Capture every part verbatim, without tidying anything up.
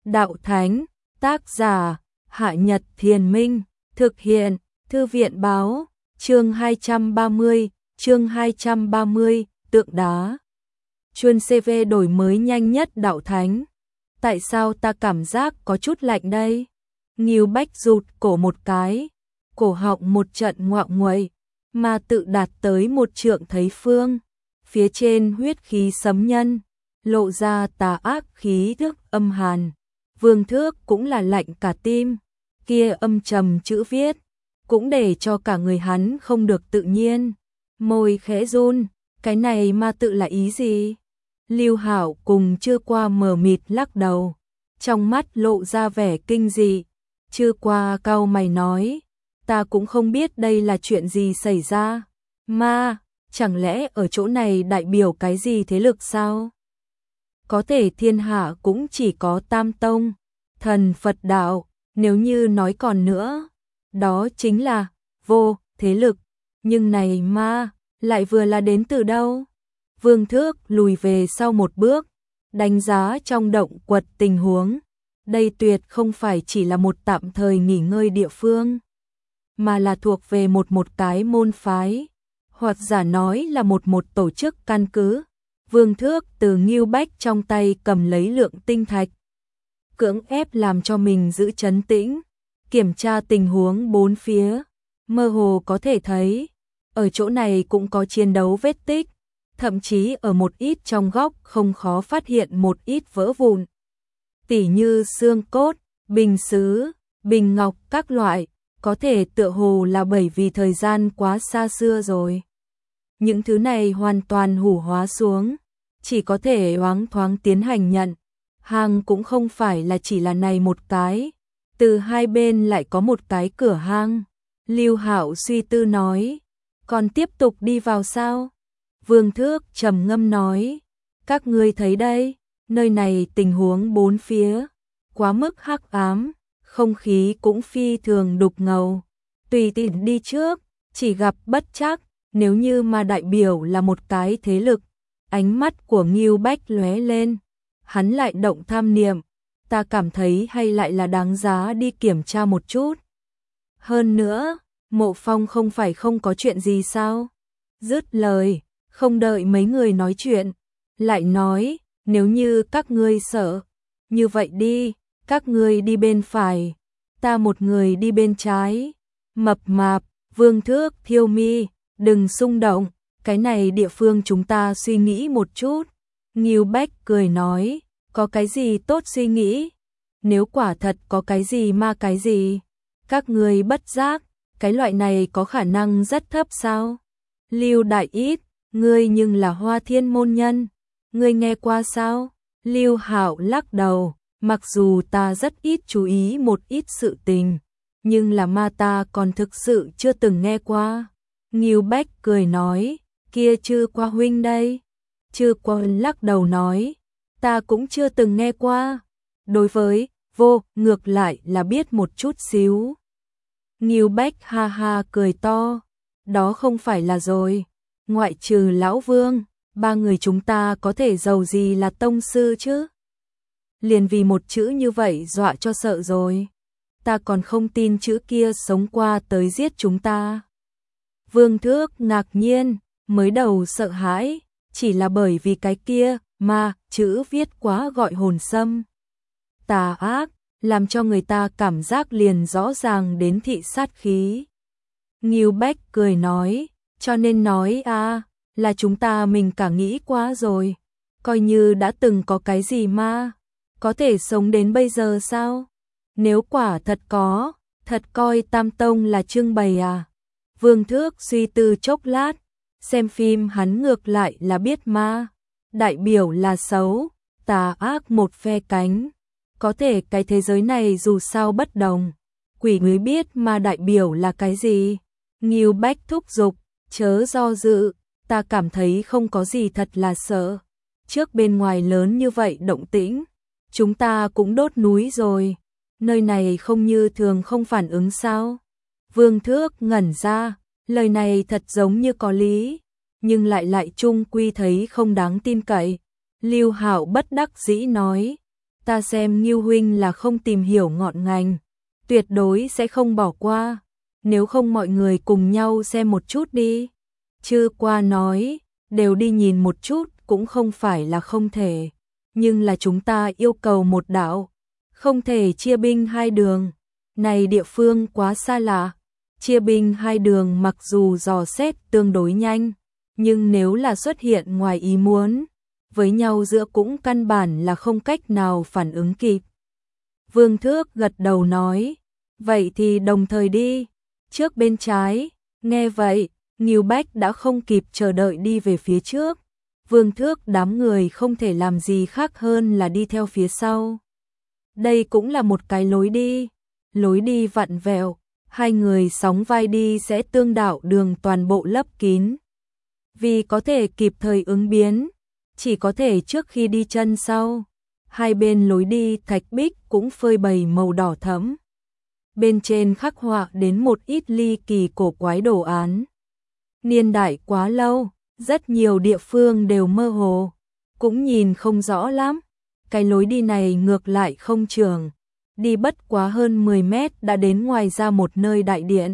Đạo Thánh, tác giả, Hạ Nhật Thiền Minh, thực hiện, Thư viện báo, chương hai trăm ba mươi, chương hai trăm ba mươi, tượng đá. Chuân xê vê đổi mới nhanh nhất Đạo Thánh. Tại sao ta cảm giác có chút lạnh đây? Ngưu Bách rụt cổ một cái, cổ họng một trận ngoạo nguậy, mà tự đạt tới một trượng thấy phương. Phía trên huyết khí sấm nhân, lộ ra tà ác khí thức âm hàn. Vương Thước cũng là lạnh cả tim, kia âm trầm chữ viết, cũng để cho cả người hắn không được tự nhiên. Môi khẽ run, cái này ma tự là ý gì? Lưu Hạo cùng Chưa Qua mờ mịt lắc đầu, trong mắt lộ ra vẻ kinh dị. Chưa Qua cau mày nói, ta cũng không biết đây là chuyện gì xảy ra. Ma, chẳng lẽ ở chỗ này đại biểu cái gì thế lực sao? Có thể thiên hạ cũng chỉ có Tam Tông, thần Phật đạo, nếu như nói còn nữa, đó chính là vô thế lực, nhưng này ma, lại vừa là đến từ đâu? Vương Thước lùi về sau một bước, đánh giá trong động quật tình huống. Đây tuyệt không phải chỉ là một tạm thời nghỉ ngơi địa phương, mà là thuộc về một một cái môn phái, hoặc giả nói là một một tổ chức căn cứ. Vương Thước từ Ngưu Bách trong tay cầm lấy lượng tinh thạch, cưỡng ép làm cho mình giữ trấn tĩnh, kiểm tra tình huống bốn phía. Mơ hồ có thể thấy, ở chỗ này cũng có chiến đấu vết tích, thậm chí ở một ít trong góc không khó phát hiện một ít vỡ vụn, tỉ như xương cốt, bình sứ, bình ngọc các loại, có thể tựa hồ là bởi vì thời gian quá xa xưa rồi. Những thứ này hoàn toàn hủ hóa xuống, chỉ có thể loáng thoáng tiến hành nhận. Hang cũng không phải là chỉ là này một cái, từ hai bên lại có một cái cửa hang. Lưu Hạo suy tư nói, còn tiếp tục đi vào sao? Vương Thước trầm ngâm nói, các ngươi thấy đây, nơi này tình huống bốn phía quá mức hắc ám, không khí cũng phi thường đục ngầu. Tùy tiện đi trước, chỉ gặp bất trắc. Nếu như mà đại biểu là một cái thế lực, ánh mắt của Ngưu Bách lóe lên, hắn lại động tham niệm, ta cảm thấy hay lại là đáng giá đi kiểm tra một chút. Hơn nữa, Mộ Phong không phải không có chuyện gì sao? Dứt lời, không đợi mấy người nói chuyện, lại nói, nếu như các ngươi sợ, như vậy đi, các ngươi đi bên phải, ta một người đi bên trái. Mập mạp, Vương Thước thiêu mi, đừng xung động, cái này địa phương chúng ta suy nghĩ một chút. Ngưu Bách cười nói, có cái gì tốt suy nghĩ? Nếu quả thật có cái gì ma cái gì, các ngươi bất giác, cái loại này có khả năng rất thấp sao? Lưu Đại Ít, ngươi nhưng là Hoa Thiên môn nhân, ngươi nghe qua sao? Lưu Hạo lắc đầu, mặc dù ta rất ít chú ý một ít sự tình, nhưng là ma ta còn thực sự chưa từng nghe qua. Ngưu Bách cười nói, kia Chưa Qua huynh đây. Chưa Qua lắc đầu nói, ta cũng chưa từng nghe qua. Đối với vô, ngược lại là biết một chút xíu. Ngưu Bách ha ha cười to, đó không phải là rồi. Ngoại trừ Lão Vương, ba người chúng ta có thể giàu gì là tông sư chứ? Liền vì một chữ như vậy dọa cho sợ rồi. Ta còn không tin chữ kia sống qua tới giết chúng ta. Vương Thước ngạc nhiên, mới đầu sợ hãi, chỉ là bởi vì cái kia, mà, chữ viết quá gọi hồn xâm. Tà ác, làm cho người ta cảm giác liền rõ ràng đến thị sát khí. Ngưu Bách cười nói, cho nên nói à, là chúng ta mình cả nghĩ quá rồi. Coi như đã từng có cái gì ma, có thể sống đến bây giờ sao? Nếu quả thật có, thật coi Tam Tông là trưng bày à? Vương Thước suy tư chốc lát, xem phim hắn ngược lại là biết ma, đại biểu là xấu, tà ác một phe cánh. Có thể cái thế giới này dù sao bất đồng, quỷ mới biết ma đại biểu là cái gì. Ngưu Bách thúc giục, chớ do dự, ta cảm thấy không có gì thật là sợ. Trước bên ngoài lớn như vậy động tĩnh, chúng ta cũng đốt núi rồi, nơi này không như thường không phản ứng sao? Vương Thước ngẩn ra, lời này thật giống như có lý, nhưng lại lại chung quy thấy không đáng tin cậy. Lưu Hạo bất đắc dĩ nói, ta xem Ngưu huynh là không tìm hiểu ngọn ngành, tuyệt đối sẽ không bỏ qua, nếu không mọi người cùng nhau xem một chút đi. Chư qua nói, đều đi nhìn một chút cũng không phải là không thể, nhưng là chúng ta yêu cầu một đạo, không thể chia binh hai đường, này địa phương quá xa lạ, chia binh hai đường mặc dù dò xét tương đối nhanh, nhưng nếu là xuất hiện ngoài ý muốn, với nhau giữa cũng căn bản là không cách nào phản ứng kịp. Vương Thước gật đầu nói, vậy thì đồng thời đi, trước bên trái, nghe vậy, Ngưu Bách đã không kịp chờ đợi đi về phía trước, Vương Thước đám người không thể làm gì khác hơn là đi theo phía sau. Đây cũng là một cái lối đi, lối đi vặn vẹo, hai người sóng vai đi sẽ tương đạo đường toàn bộ lấp kín. Vì có thể kịp thời ứng biến, chỉ có thể trước khi đi chân sau, hai bên lối đi thạch bích cũng phơi bày màu đỏ thẫm. Bên trên khắc họa đến một ít ly kỳ cổ quái đồ án. Niên đại quá lâu, rất nhiều địa phương đều mơ hồ, cũng nhìn không rõ lắm. Cái lối đi này ngược lại không trường, đi bất quá hơn mười mét đã đến ngoài ra một nơi đại điện.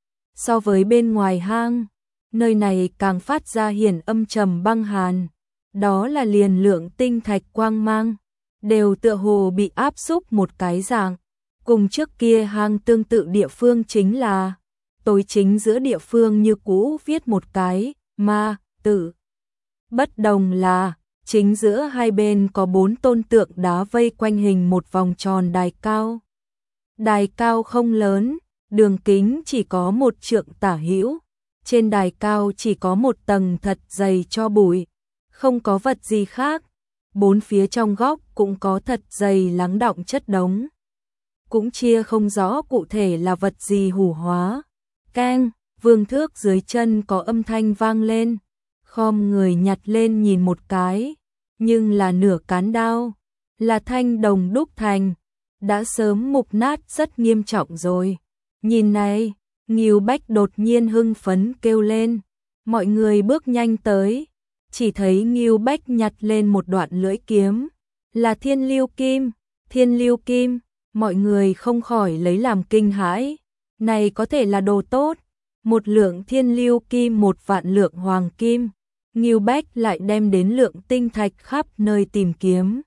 So với bên ngoài hang, nơi này càng phát ra hiển âm trầm băng hàn, đó là liền lượng tinh thạch quang mang, đều tựa hồ bị áp xúc một cái dạng. Cùng trước kia hang tương tự địa phương chính là, tối chính giữa địa phương như cũ viết một cái, ma, tử. Bất đồng là, chính giữa hai bên có bốn tôn tượng đá vây quanh hình một vòng tròn đài cao. Đài cao không lớn, đường kính chỉ có một trượng tả hữu, trên đài cao chỉ có một tầng thật dày cho bụi, không có vật gì khác, bốn phía trong góc cũng có thật dày lắng đọng chất đống. Cũng chia không rõ cụ thể là vật gì hủ hóa. Keng, Vương Thước dưới chân có âm thanh vang lên, khom người nhặt lên nhìn một cái, nhưng là nửa cán đao, là thanh đồng đúc thành, đã sớm mục nát rất nghiêm trọng rồi. Nhìn này, Ngưu Bách đột nhiên hưng phấn kêu lên, mọi người bước nhanh tới, chỉ thấy Ngưu Bách nhặt lên một đoạn lưỡi kiếm, là thiên lưu kim, thiên lưu kim. Mọi người không khỏi lấy làm kinh hãi, này có thể là đồ tốt, một lượng thiên lưu kim một vạn lượng hoàng kim, Ngưu Bách lại đem đến lượng tinh thạch khắp nơi tìm kiếm.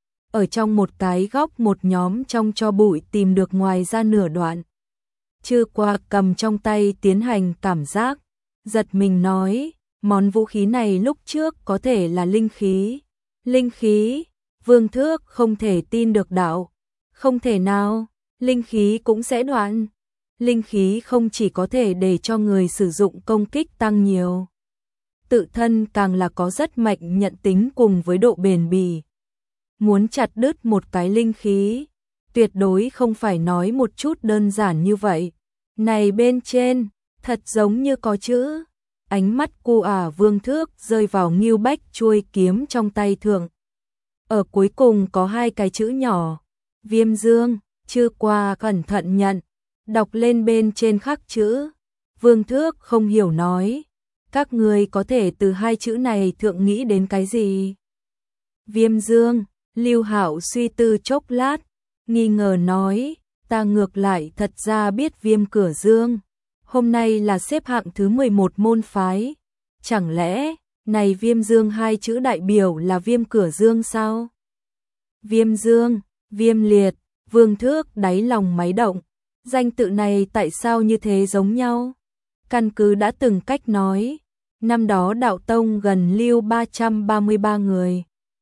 Ở trong một cái góc một nhóm trong cho bụi tìm được ngoài ra nửa đoạn. Chư qua cầm trong tay tiến hành cảm giác, giật mình nói, món vũ khí này lúc trước có thể là linh khí. Linh khí, Vương Thước không thể tin được đạo. Không thể nào, linh khí cũng sẽ đoạn. Linh khí không chỉ có thể để cho người sử dụng công kích tăng nhiều, tự thân càng là có rất mạnh nhận tính cùng với độ bền bỉ. Muốn chặt đứt một cái linh khí, tuyệt đối không phải nói một chút đơn giản như vậy. Này bên trên, thật giống như có chữ. Ánh mắt cu ả Vương Thước rơi vào Ngưu Bách chuôi kiếm trong tay thượng. Ở cuối cùng có hai cái chữ nhỏ. Viêm dương, chư qua cẩn thận nhận, đọc lên bên trên khắc chữ. Vương Thước không hiểu nói, các người có thể từ hai chữ này thượng nghĩ đến cái gì? Viêm dương, Lưu Hạo suy tư chốc lát, nghi ngờ nói, ta ngược lại thật ra biết Viêm Cửa Dương, hôm nay là xếp hạng thứ mười một môn phái, chẳng lẽ này Viêm Dương hai chữ đại biểu là Viêm Cửa Dương sao? Viêm Dương, Viêm Liệt, Vương Thước đáy lòng máy động, danh tự này tại sao như thế giống nhau? Căn cứ đã từng cách nói, năm đó đạo tông gần lưu ba trăm ba mươi ba người.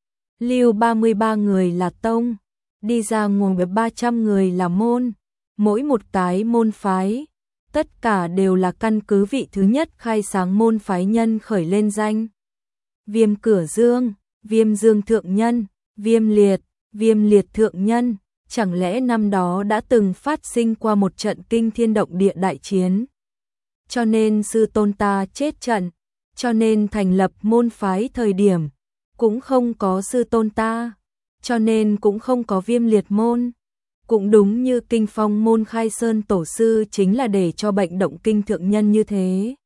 Lưu ba mươi ba người là tông, đi ra ngoài ba trăm người là môn, mỗi một cái môn phái, tất cả đều là căn cứ vị thứ nhất khai sáng môn phái nhân khởi lên danh. Viêm Cửa Dương, Viêm Dương Thượng Nhân, Viêm Liệt, Viêm Liệt Thượng Nhân, chẳng lẽ năm đó đã từng phát sinh qua một trận kinh thiên động địa đại chiến? Cho nên sư tôn ta chết trận, cho nên thành lập môn phái thời điểm, cũng không có sư tôn ta, cho nên cũng không có Viêm Liệt môn. Cũng đúng như kinh phong môn khai sơn tổ sư chính là để cho bệnh động kinh thượng nhân như thế.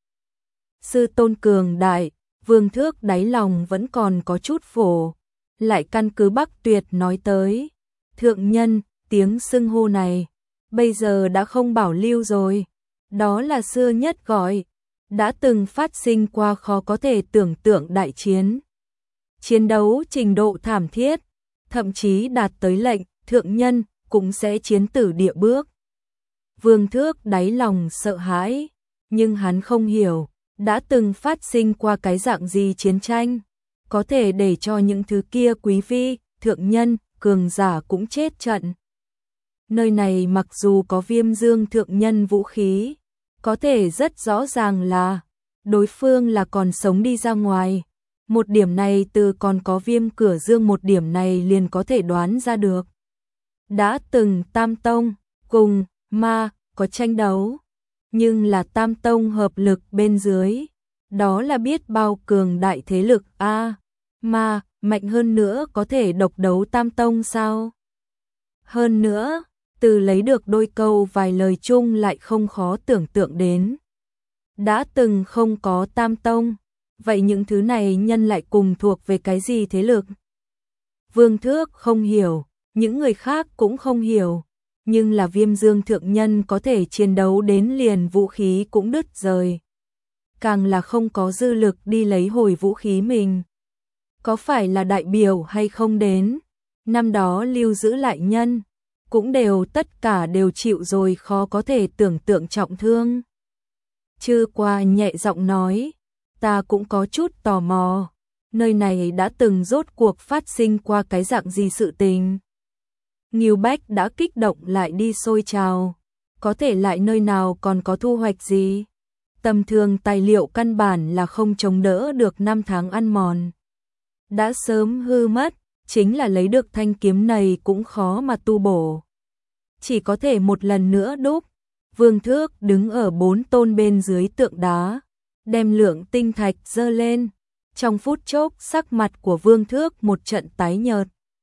Sư tôn cường đại, Vương Thước đáy lòng vẫn còn có chút phổ, lại căn cứ Bắc Tuyệt nói tới, Thượng nhân, tiếng xưng hô này, bây giờ đã không bảo lưu rồi. Đó là xưa nhất gọi, đã từng phát sinh qua khó có thể tưởng tượng đại chiến. Chiến đấu trình độ thảm thiết, thậm chí đạt tới lệnh, thượng nhân, cũng sẽ chiến tử địa bước. Vương Thước đáy lòng sợ hãi, nhưng hắn không hiểu, đã từng phát sinh qua cái dạng gì chiến tranh, có thể để cho những thứ kia quý vi, thượng nhân, cường giả cũng chết trận. Nơi này mặc dù có Viêm Dương thượng nhân vũ khí, có thể rất rõ ràng là đối phương là còn sống đi ra ngoài. Một điểm này từ còn có Viêm Cửa Dương một điểm này liền có thể đoán ra được. Đã từng Tam Tông cùng ma có tranh đấu, nhưng là Tam Tông hợp lực bên dưới, đó là biết bao cường đại thế lực a. À, ma mạnh hơn nữa có thể độc đấu Tam Tông sao? Hơn nữa, từ lấy được đôi câu vài lời chung lại không khó tưởng tượng đến. Đã từng không có Tam Tông, vậy những thứ này nhân lại cùng thuộc về cái gì thế lực? Vương Thước không hiểu, những người khác cũng không hiểu, nhưng là Viêm Dương thượng nhân có thể chiến đấu đến liền vũ khí cũng đứt rời. Càng là không có dư lực đi lấy hồi vũ khí mình. Có phải là đại biểu hay không đến, năm đó lưu giữ lại nhân, cũng đều tất cả đều chịu rồi khó có thể tưởng tượng trọng thương. Chư Qua nhẹ giọng nói, ta cũng có chút tò mò, nơi này đã từng rốt cuộc phát sinh qua cái dạng gì sự tình. Ngưu Bách đã kích động lại đi sôi trào, có thể lại nơi nào còn có thu hoạch gì. Tầm thường tài liệu căn bản là không chống đỡ được năm tháng ăn mòn. Đã sớm hư mất, chính là lấy được thanh kiếm này cũng khó mà tu bổ. Chỉ có thể một lần nữa đúc. Vương Thước đứng ở bốn tôn bên dưới tượng đá, đem lượng tinh thạch dơ lên. Trong phút chốc sắc mặt của Vương Thước một trận tái nhợt.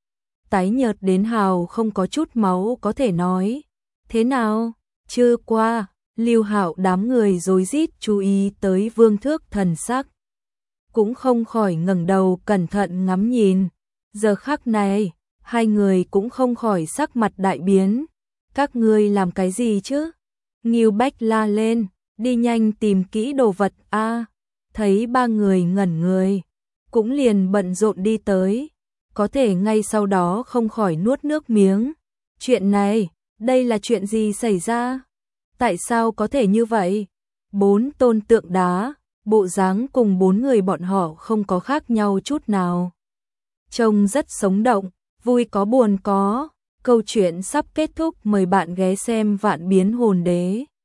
Tái nhợt đến hào không có chút máu có thể nói. Thế nào? Chưa qua, Lưu Hạo đám người rối rít chú ý tới Vương Thước thần sắc. Cũng không khỏi ngẩng đầu cẩn thận ngắm nhìn. Giờ khắc này, hai người cũng không khỏi sắc mặt đại biến. Các ngươi làm cái gì chứ? Ngưu Bách la lên, đi nhanh tìm kỹ đồ vật a. À, thấy ba người ngẩn người, cũng liền bận rộn đi tới, có thể ngay sau đó không khỏi nuốt nước miếng. Chuyện này, đây là chuyện gì xảy ra? Tại sao có thể như vậy? Bốn tôn tượng đá, bộ dáng cùng bốn người bọn họ không có khác nhau chút nào. Trông rất sống động, vui có buồn có. Câu chuyện sắp kết thúc, mời bạn ghé xem Vạn Biến Hồn Đế.